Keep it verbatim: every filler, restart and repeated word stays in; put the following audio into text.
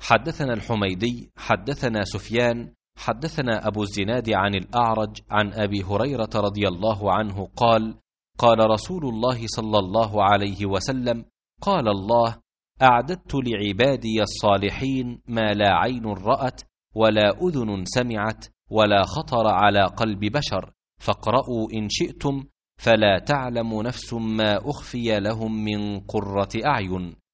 حدثنا الحميدي حدثنا سفيان حدثنا أبو الزناد عن الأعرج عن أبي هريرة رضي الله عنه قال: قال رسول الله صلى الله عليه وسلم: قال الله: أعددت لعبادي الصالحين ما لا عين رأت ولا أذن سمعت ولا خطر على قلب بشر، فاقرؤوا إن شئتم، فلا تعلم نفس ما أخفي لهم من قرة أعين.